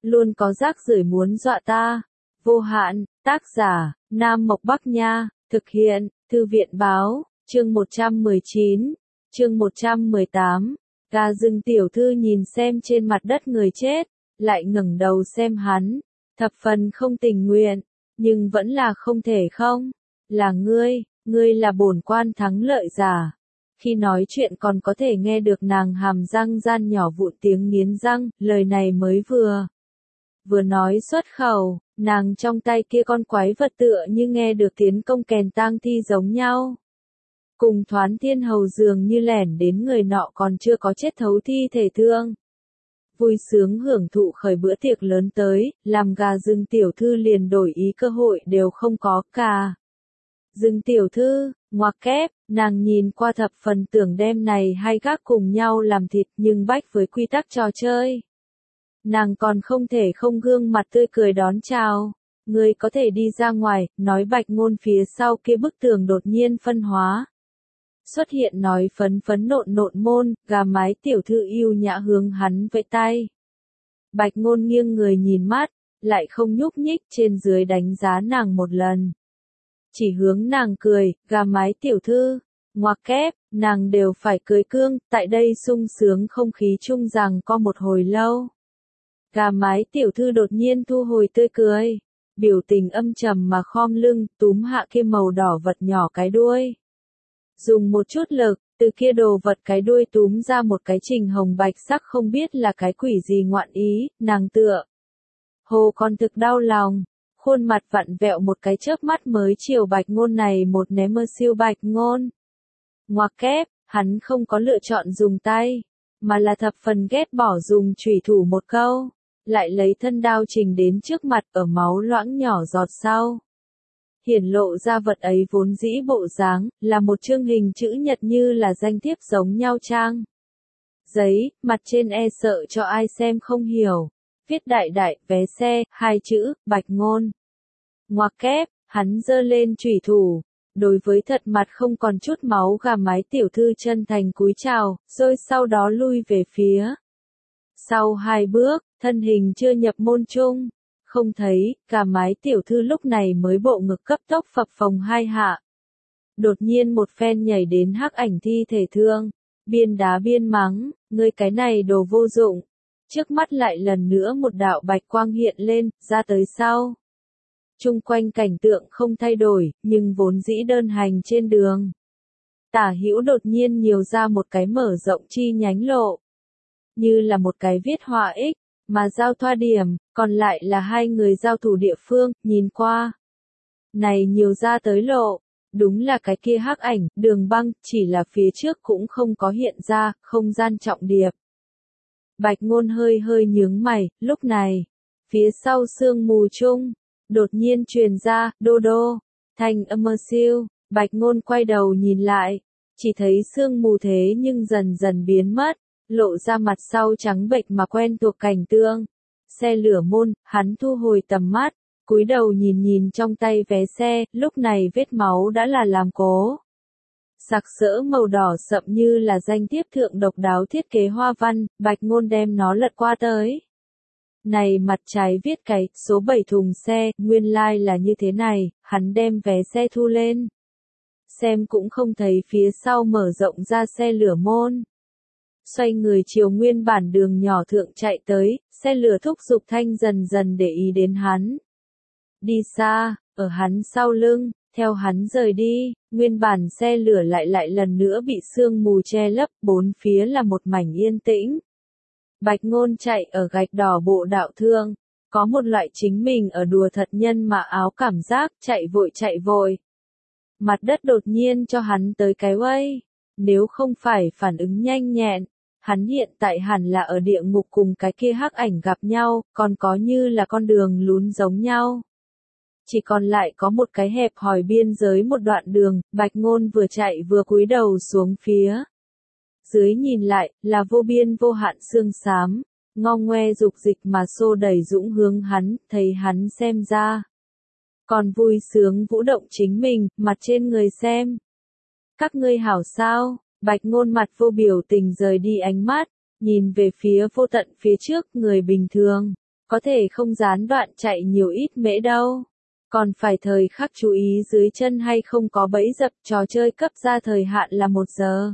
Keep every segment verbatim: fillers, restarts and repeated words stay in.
luôn có rác rưởi muốn dọa ta. Vô hạn, tác giả, Nam Mộc Bắc Nha, thực hiện, Thư viện Báo, chương một trăm mười chín, chương một trăm mười tám. Gà rừng tiểu thư nhìn xem trên mặt đất người chết, lại ngẩng đầu xem hắn, thập phần không tình nguyện, nhưng vẫn là không thể không. Là ngươi, ngươi là bổn quan thắng lợi giả. Khi nói chuyện còn có thể nghe được nàng hàm răng gian nhỏ vụn tiếng nghiến răng, lời này mới vừa. Vừa nói xuất khẩu, nàng trong tay kia con quái vật tựa như nghe được tiếng công kèn tang thi giống nhau. Cùng Thoán Thiên Hầu dường như lẻn đến người nọ còn chưa có chết thấu thi thể thương. Vui sướng hưởng thụ khởi bữa tiệc lớn tới, làm gà rừng tiểu thư liền đổi ý cơ hội đều không có cả. Rừng tiểu thư, ngoặc kép, nàng nhìn qua thập phần tưởng đem này hay gác cùng nhau làm thịt nhưng bách với quy tắc trò chơi. Nàng còn không thể không gương mặt tươi cười đón chào. Ngươi có thể đi ra ngoài, nói Bạch Ngôn phía sau kia bức tường đột nhiên phân hóa. Xuất hiện nói phấn phấn nộn nộn môn, gà mái tiểu thư yêu nhã hướng hắn vẫy tay. Bạch Ngôn nghiêng người nhìn mắt, lại không nhúc nhích trên dưới đánh giá nàng một lần. Chỉ hướng nàng cười, gà mái tiểu thư, ngoặc kép, nàng đều phải cười cương, tại đây sung sướng không khí chung rằng có một hồi lâu. Gà mái tiểu thư đột nhiên thu hồi tươi cười, biểu tình âm trầm mà khom lưng, túm hạ kia màu đỏ vật nhỏ cái đuôi. Dùng một chút lực, từ kia đồ vật cái đuôi túm ra một cái trình hồng bạch sắc không biết là cái quỷ gì ngoạn ý, nàng tựa. Hồ còn thực đau lòng, khuôn mặt vặn vẹo một cái chớp mắt mới chiều Bạch Ngôn này một ném mơ siêu Bạch Ngôn. Ngoặc kép, hắn không có lựa chọn dùng tay, mà là thập phần ghét bỏ dùng chủy thủ một câu, lại lấy thân đao trình đến trước mặt ở máu loãng nhỏ giọt sau. Hiển lộ ra vật ấy vốn dĩ bộ dáng, là một chương hình chữ nhật như là danh thiếp giống nhau trang. Giấy, mặt trên e sợ cho ai xem không hiểu. Viết đại đại, vé xe, hai chữ, Bạch Ngôn. Ngoặc kép, hắn giơ lên chủy thủ. Đối với thật mặt không còn chút máu gà mái tiểu thư chân thành cúi chào, rồi sau đó lui về phía. Sau hai bước, thân hình chưa nhập môn chung. Không thấy, gà mái tiểu thư lúc này mới bộ ngực cấp tốc phập phồng hai hạ. Đột nhiên một phen nhảy đến hắc ảnh thi thể thương. Biên đá biên mắng, ngươi cái này đồ vô dụng. Trước mắt lại lần nữa một đạo bạch quang hiện lên, ra tới sau. Trung quanh cảnh tượng không thay đổi, nhưng vốn dĩ đơn hành trên đường. Tả hữu đột nhiên nhiều ra một cái mở rộng chi nhánh lộ. Như là một cái viết họa ích, mà giao thoa điểm, còn lại là hai người giao thủ địa phương, nhìn qua. Này nhiều ra tới lộ, đúng là cái kia hắc ảnh, đường băng, chỉ là phía trước cũng không có hiện ra, không gian trọng điệp. Bạch Ngôn hơi hơi nhướng mày, lúc này, phía sau sương mù chung, đột nhiên truyền ra, đô đô, thanh âm mơ siêu, Bạch Ngôn quay đầu nhìn lại, chỉ thấy sương mù thế nhưng dần dần biến mất, lộ ra mặt sau trắng bệch mà quen thuộc cảnh tượng. Xe lửa môn, hắn thu hồi tầm mắt, cúi đầu nhìn nhìn trong tay vé xe, lúc này vết máu đã là làm cố. Sặc sỡ màu đỏ sậm như là danh thiếp thượng độc đáo thiết kế hoa văn, Bạch Ngôn đem nó lật qua tới. Này mặt trái viết cái, số bảy thùng xe, nguyên lai like là như thế này, hắn đem vé xe thu lên. Xem cũng không thấy phía sau mở rộng ra xe lửa môn. Xoay người chiều nguyên bản đường nhỏ thượng chạy tới, xe lửa thúc giục thanh dần dần để ý đến hắn. Đi xa, ở hắn sau lưng. Theo hắn rời đi, nguyên bản xe lửa lại lại lần nữa bị sương mù che lấp, bốn phía là một mảnh yên tĩnh. Bạch Ngôn chạy ở gạch đỏ bộ đạo thương, có một loại chính mình ở đùa thật nhân mà áo cảm giác, chạy vội chạy vội. Mặt đất đột nhiên cho hắn tới cái quay, nếu không phải phản ứng nhanh nhẹn, hắn hiện tại hẳn là ở địa ngục cùng cái kia hắc ảnh gặp nhau, còn có như là con đường lún giống nhau. Chỉ còn lại có một cái hẹp hòi biên giới một đoạn đường, Bạch Ngôn vừa chạy vừa cúi đầu xuống phía. Dưới nhìn lại, là vô biên vô hạn sương xám, ngong ngoe dục dịch mà xô đẩy dũng hướng hắn, thấy hắn xem ra. Còn vui sướng vũ động chính mình, mặt trên người xem. Các ngươi hảo sao, Bạch Ngôn mặt vô biểu tình rời đi ánh mắt, nhìn về phía vô tận phía trước người bình thường. Có thể không gián đoạn chạy nhiều ít mễ đâu. Còn phải thời khắc chú ý dưới chân hay không có bẫy dập, trò chơi cấp ra thời hạn là một giờ.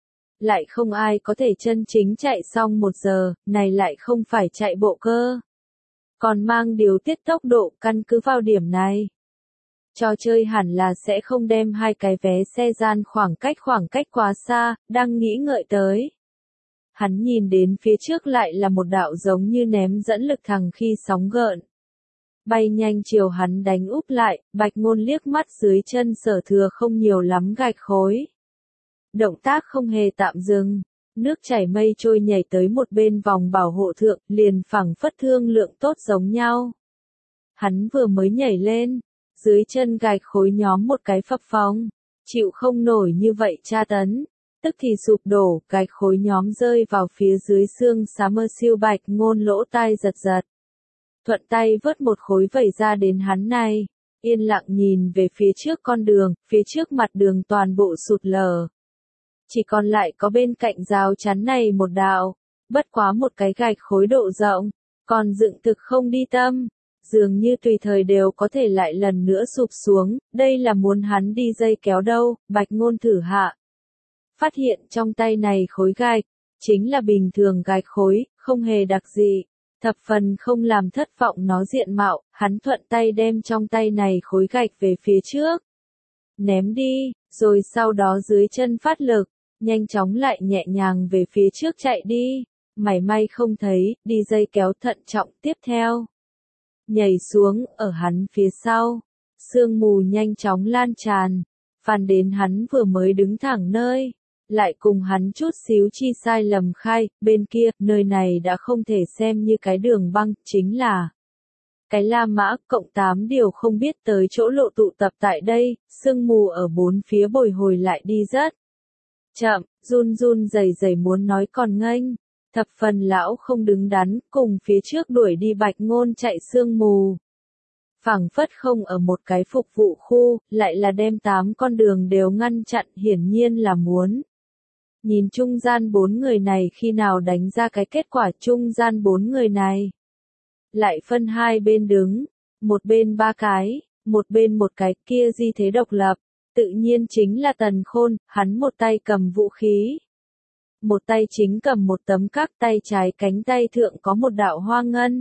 Lại không ai có thể chân chính chạy xong một giờ, này lại không phải chạy bộ cơ. Còn mang điều tiết tốc độ, căn cứ vào điểm này. Trò chơi hẳn là sẽ không đem hai cái vé xe gian khoảng cách khoảng cách quá xa, đang nghĩ ngợi tới. Hắn nhìn đến phía trước lại là một đạo giống như ném dẫn lực thẳng khi sóng gợn. Bay nhanh chiều hắn đánh úp lại, Bạch Ngôn liếc mắt dưới chân Sở Thừa không nhiều lắm gạch khối. Động tác không hề tạm dừng, nước chảy mây trôi nhảy tới một bên vòng bảo hộ thượng, liền phẳng phất thương lượng tốt giống nhau. Hắn vừa mới nhảy lên, dưới chân gạch khối nhóm một cái phập phồng, chịu không nổi như vậy tra tấn, tức thì sụp đổ, gạch khối nhóm rơi vào phía dưới xương Summer siêu Bạch Ngôn lỗ tai giật giật. Thuận tay vớt một khối vẩy ra đến hắn này, yên lặng nhìn về phía trước con đường, phía trước mặt đường toàn bộ sụt lở. Chỉ còn lại có bên cạnh rào chắn này một đạo, bất quá một cái gạch khối độ rộng, còn dựng thực không đi tâm, dường như tùy thời đều có thể lại lần nữa sụp xuống, đây là muốn hắn đi dây kéo đâu, Bạch Ngôn thử hạ. Phát hiện trong tay này khối gạch, chính là bình thường gạch khối, không hề đặc gì. Thập phần không làm thất vọng nó diện mạo, hắn thuận tay đem trong tay này khối gạch về phía trước. Ném đi, rồi sau đó dưới chân phát lực, nhanh chóng lại nhẹ nhàng về phía trước chạy đi, mảy may không thấy, đi dây kéo thận trọng tiếp theo. Nhảy xuống, ở hắn phía sau, sương mù nhanh chóng lan tràn, phàn đến hắn vừa mới đứng thẳng nơi. Lại cùng hắn chút xíu chi sai lầm khai, bên kia, nơi này đã không thể xem như cái đường băng, chính là cái La Mã, cộng tám điều không biết tới chỗ lộ tụ tập tại đây, sương mù ở bốn phía bồi hồi lại đi rất chậm, run run rẩy rẩy muốn nói còn nghênh, thập phần lão không đứng đắn, cùng phía trước đuổi đi Bạch Ngôn chạy sương mù. Phảng phất không ở một cái phục vụ khu, lại là đem tám con đường đều ngăn chặn, hiển nhiên là muốn. Nhìn trung gian bốn người này khi nào đánh ra cái kết quả trung gian bốn người này. Lại phân hai bên đứng, một bên ba cái, một bên một cái kia di thế độc lập, tự nhiên chính là Tần Khôn, hắn một tay cầm vũ khí. Một tay chính cầm một tấm các tay trái cánh tay thượng có một đạo hoa ngân.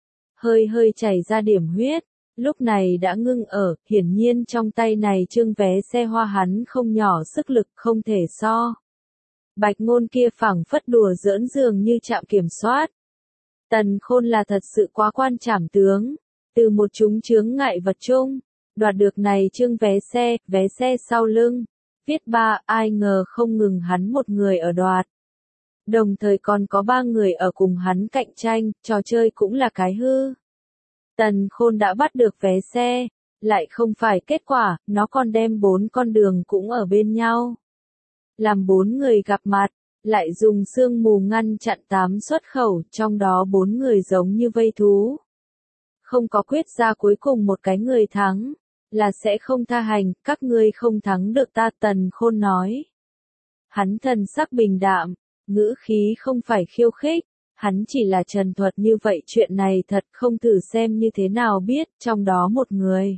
Hơi hơi chảy ra điểm huyết, lúc này đã ngưng ở, hiển nhiên trong tay này trương vé xe hoa hắn không nhỏ sức lực không thể so. Bạch Ngôn kia phảng phất đùa giỡn dường như chạm kiểm soát. Tần Khôn là thật sự quá quan trảm tướng, từ một chúng chướng ngại vật chung, đoạt được này trương vé xe, vé xe sau lưng, viết ba, ai ngờ không ngừng hắn một người ở đoạt. Đồng thời còn có ba người ở cùng hắn cạnh tranh, trò chơi cũng là cái hư. Tần Khôn đã bắt được vé xe, lại không phải kết quả, nó còn đem bốn con đường cũng ở bên nhau. Làm bốn người gặp mặt, lại dùng sương mù ngăn chặn tám xuất khẩu, trong đó bốn người giống như vây thú. Không có quyết ra cuối cùng một cái người thắng, là sẽ không tha hành, các ngươi không thắng được ta, Tần Khôn nói. Hắn thần sắc bình đạm, ngữ khí không phải khiêu khích, hắn chỉ là trần thuật như vậy, chuyện này thật không thử xem như thế nào biết, trong đó một người.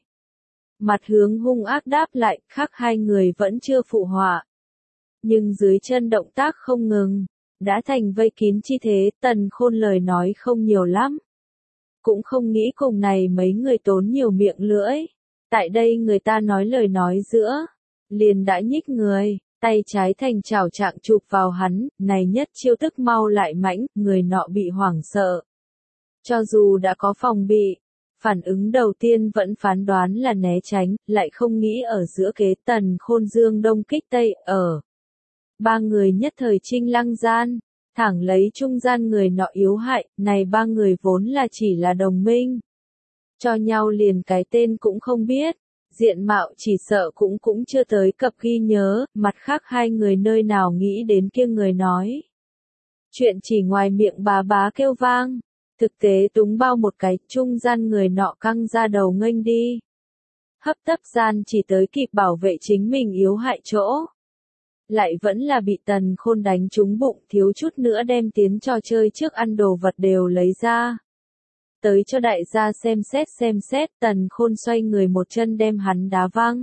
Mặt hướng hung ác đáp lại, khác hai người vẫn chưa phụ họa. Nhưng dưới chân động tác không ngừng, đã thành vây kín chi thế, Tần Khôn lời nói không nhiều lắm. Cũng không nghĩ cùng này mấy người tốn nhiều miệng lưỡi. Tại đây người ta nói lời nói giữa, liền đã nhích người, tay trái thành chảo trạng chụp vào hắn, này nhất chiêu tức mau lại mãnh, người nọ bị hoảng sợ. Cho dù đã có phòng bị, phản ứng đầu tiên vẫn phán đoán là né tránh, lại không nghĩ ở giữa kế Tần Khôn dương đông kích tây, ở. Ba người nhất thời trinh lăng gian, thẳng lấy trung gian người nọ yếu hại, này ba người vốn là chỉ là đồng minh. Cho nhau liền cái tên cũng không biết, diện mạo chỉ sợ cũng cũng chưa tới cập ghi nhớ, mặt khác hai người nơi nào nghĩ đến kia người nói. Chuyện chỉ ngoài miệng bà bá kêu vang, thực tế túng bao một cái, trung gian người nọ căng ra đầu nghênh đi. Hấp tấp gian chỉ tới kịp bảo vệ chính mình yếu hại chỗ. Lại vẫn là bị Tần Khôn đánh trúng bụng, thiếu chút nữa đem tiến trò chơi trước ăn đồ vật đều lấy ra. tới cho đại gia xem xét xem xét, Tần Khôn xoay người một chân đem hắn đá văng.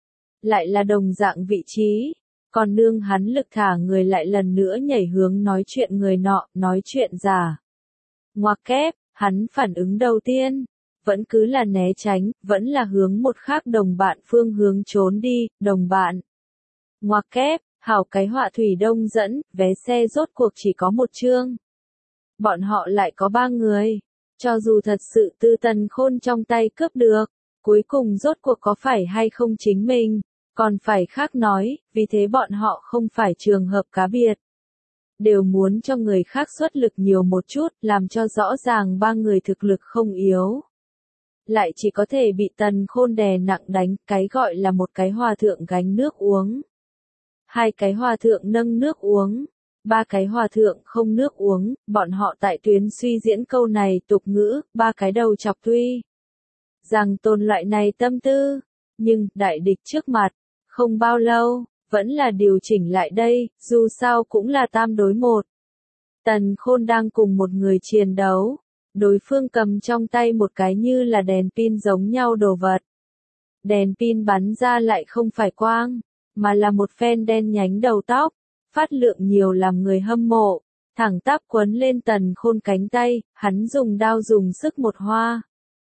Lại là đồng dạng vị trí, còn nương hắn lực thả người lại lần nữa nhảy hướng nói chuyện người nọ, nói chuyện giả. Ngoặc kép, hắn phản ứng đầu tiên, vẫn cứ là né tránh, vẫn là hướng một khác đồng bạn phương hướng trốn đi, đồng bạn. Ngoặc kép, hảo cái họa thủy đông dẫn, vé xe rốt cuộc chỉ có một chương. Bọn họ lại có ba người, cho dù thật sự từ Tần Khôn trong tay cướp được, cuối cùng rốt cuộc có phải hay không chính mình, còn phải khác nói, vì thế bọn họ không phải trường hợp cá biệt. Đều muốn cho người khác xuất lực nhiều một chút, làm cho rõ ràng ba người thực lực không yếu. Lại chỉ có thể bị Tần Khôn đè nặng đánh, cái gọi là một cái hòa thượng gánh nước uống. Hai cái hòa thượng nâng nước uống. Ba cái hòa thượng không nước uống, bọn họ tại tuyến suy diễn câu này tục ngữ, ba cái đầu chọc tuy rằng tồn loại này tâm tư, nhưng đại địch trước mặt, không bao lâu, vẫn là điều chỉnh lại đây, dù sao cũng là tam đối một. Tần Khôn đang cùng một người chiến đấu, đối phương cầm trong tay một cái như là đèn pin giống nhau đồ vật. Đèn pin bắn ra lại không phải quang, mà là một phen đen nhánh đầu tóc. Phát lượng nhiều làm người hâm mộ, thẳng tắp quấn lên Tần Khôn cánh tay, hắn dùng đao dùng sức một hoa.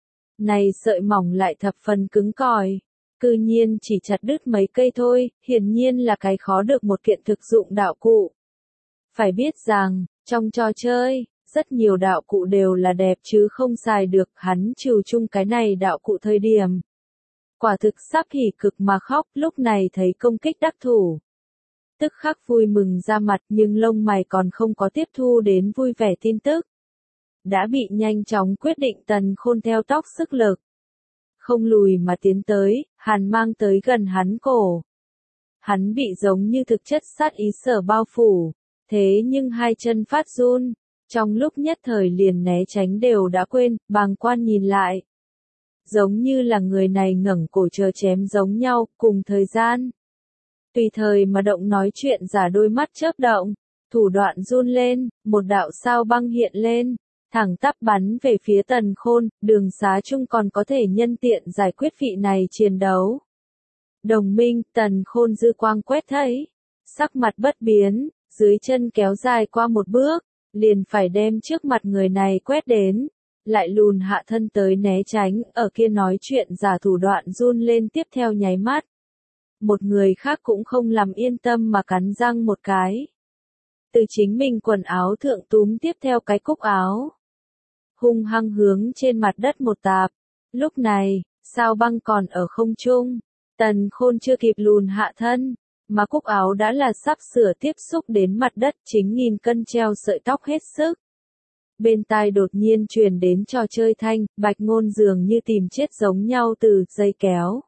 Này sợi mỏng lại thập phần cứng cỏi, cư nhiên chỉ chặt đứt mấy cây thôi, hiển nhiên là cái khó được một kiện thực dụng đạo cụ. Phải biết rằng, trong trò chơi, rất nhiều đạo cụ đều là đẹp chứ không xài được, hắn trừ chung cái này đạo cụ thời điểm. Quả thực sắp hỉ cực mà khóc, lúc này thấy công kích đắc thủ. Tức khắc vui mừng ra mặt nhưng lông mày còn không có tiếp thu đến vui vẻ tin tức. Đã bị nhanh chóng quyết định Tần Khôn theo tóc sức lực. Không lùi mà tiến tới, hàn mang tới gần hắn cổ. Hắn bị giống như thực chất sát ý sở bao phủ, thế nhưng hai chân phát run, trong lúc nhất thời liền né tránh đều đã quên, bàng quan nhìn lại. Giống như là người này ngẩng cổ chờ chém giống nhau, cùng thời gian. Tùy thời mà động nói chuyện giả đôi mắt chớp động, thủ đoạn run lên, một đạo sao băng hiện lên, thẳng tắp bắn về phía Tần Khôn, đường xá chung còn có thể nhân tiện giải quyết vị này chiến đấu. Đồng minh, Tần Khôn dư quang quét thấy, sắc mặt bất biến, dưới chân kéo dài qua một bước, liền phải đem trước mặt người này quét đến, lại lùn hạ thân tới né tránh, ở kia nói chuyện giả thủ đoạn run lên tiếp theo nháy mắt. Một người khác cũng không làm yên tâm mà cắn răng một cái. Từ chính mình quần áo thượng túm tiếp theo cái cúc áo. Hung hăng hướng trên mặt đất một tạp. Lúc này, sao băng còn ở không trung. Tần Khôn chưa kịp lùn hạ thân, mà cúc áo đã là sắp sửa tiếp xúc đến mặt đất chính nghìn cân treo sợi tóc hết sức. Bên tai đột nhiên truyền đến trò chơi thanh, Bạch Ngôn dường như tìm chết giống nhau từ dây kéo.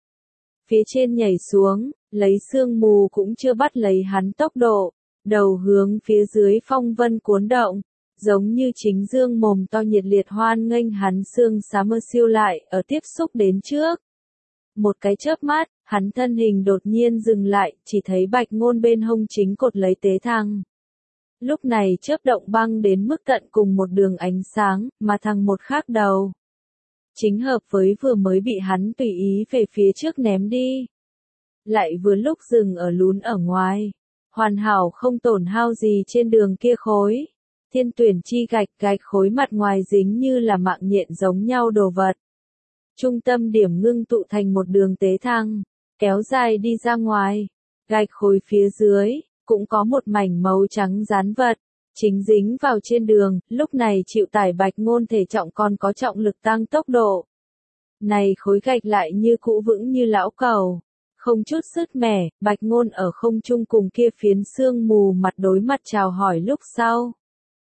Phía trên nhảy xuống, lấy sương mù cũng chưa bắt lấy hắn tốc độ, đầu hướng phía dưới phong vân cuốn động, giống như chính dương mồm to nhiệt liệt hoan nghênh hắn xương xá mơ siêu lại ở tiếp xúc đến trước. Một cái chớp mắt, hắn thân hình đột nhiên dừng lại, chỉ thấy Bạch Ngôn bên hông chính cột lấy tế thăng. Lúc này chớp động băng đến mức tận cùng một đường ánh sáng, mà thằng một khác đầu. Chính hợp với vừa mới bị hắn tùy ý về phía trước ném đi. Lại vừa lúc dừng ở lún ở ngoài. Hoàn hảo không tổn hao gì trên đường kia khối. Thiên tuyển chi gạch gạch khối mặt ngoài dính như là mạng nhện giống nhau đồ vật. Trung tâm điểm ngưng tụ thành một đường tế thăng, kéo dài đi ra ngoài. Gạch khối phía dưới, cũng có một mảnh màu trắng dán vật. Chính dính vào trên đường, lúc này chịu tải Bạch Ngôn thể trọng còn có trọng lực tăng tốc độ. Này khối gạch lại như cũ vững như lão cầu. Không chút sứt mẻ, Bạch Ngôn ở không trung cùng kia phiến sương mù mặt đối mặt chào hỏi lúc sau.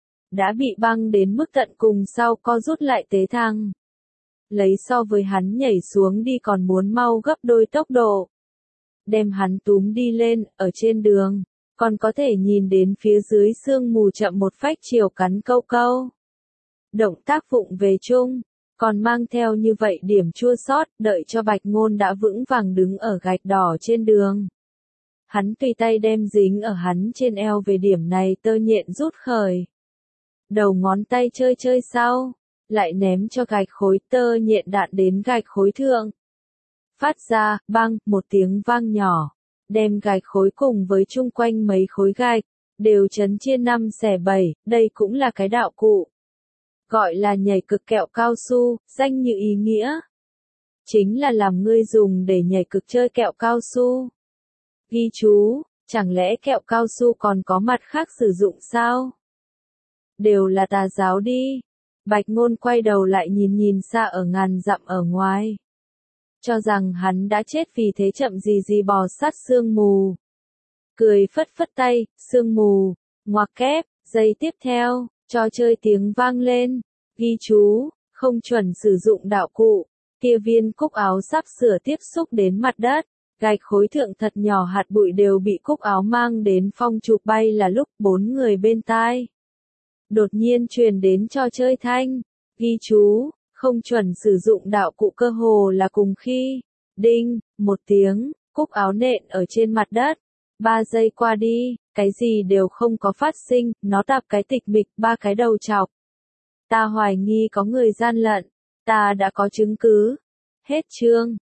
Đã bị băng đến mức tận cùng sau co rút lại tế thăng. Lấy so với hắn nhảy xuống đi còn muốn mau gấp đôi tốc độ. Đem hắn túm đi lên, ở trên đường. Còn có thể nhìn đến phía dưới sương mù chậm một phách chiều cắn câu câu. Động tác phụng về chung, còn mang theo như vậy điểm chua xót, đợi cho Bạch Ngôn đã vững vàng đứng ở gạch đỏ trên đường. Hắn tùy tay đem dính ở hắn trên eo về điểm này tơ nhện rút khởi. Đầu ngón tay chơi chơi sau, lại ném cho gạch khối tơ nhện đạn đến gạch khối thượng. Phát ra, bang, một tiếng vang nhỏ, đem gạch khối cùng với chung quanh mấy khối gạch, đều chấn chia năm xẻ bảy, đây cũng là cái đạo cụ. Gọi là nhảy cực kẹo cao su, danh như ý nghĩa. Chính là làm ngươi dùng để nhảy cực chơi kẹo cao su. Ghi chú, chẳng lẽ kẹo cao su còn có mặt khác sử dụng sao? Đều là tà giáo đi. Bạch Ngôn quay đầu lại nhìn nhìn xa ở ngàn dặm ở ngoài. Cho rằng hắn đã chết vì thế chậm gì gì bò sát sương mù. Cười phất phất tay, sương mù, ngoặc kép, giây tiếp theo, trò chơi tiếng vang lên. Ghi chú, không chuẩn sử dụng đạo cụ. Kia viên cúc áo sắp sửa tiếp xúc đến mặt đất. Gạch khối thượng thật nhỏ hạt bụi đều bị cúc áo mang đến phong chụp bay là lúc bốn người bên tai. Đột nhiên truyền đến trò chơi thanh. Ghi chú, không chuẩn sử dụng đạo cụ cơ hồ là cùng khi. Đinh, một tiếng, cúc áo nện ở trên mặt đất. Ba giây qua đi, cái gì đều không có phát sinh, nó tạp cái tịch mịch ba cái đầu chọc. Ta hoài nghi có người gian lận, ta đã có chứng cứ. Hết chương.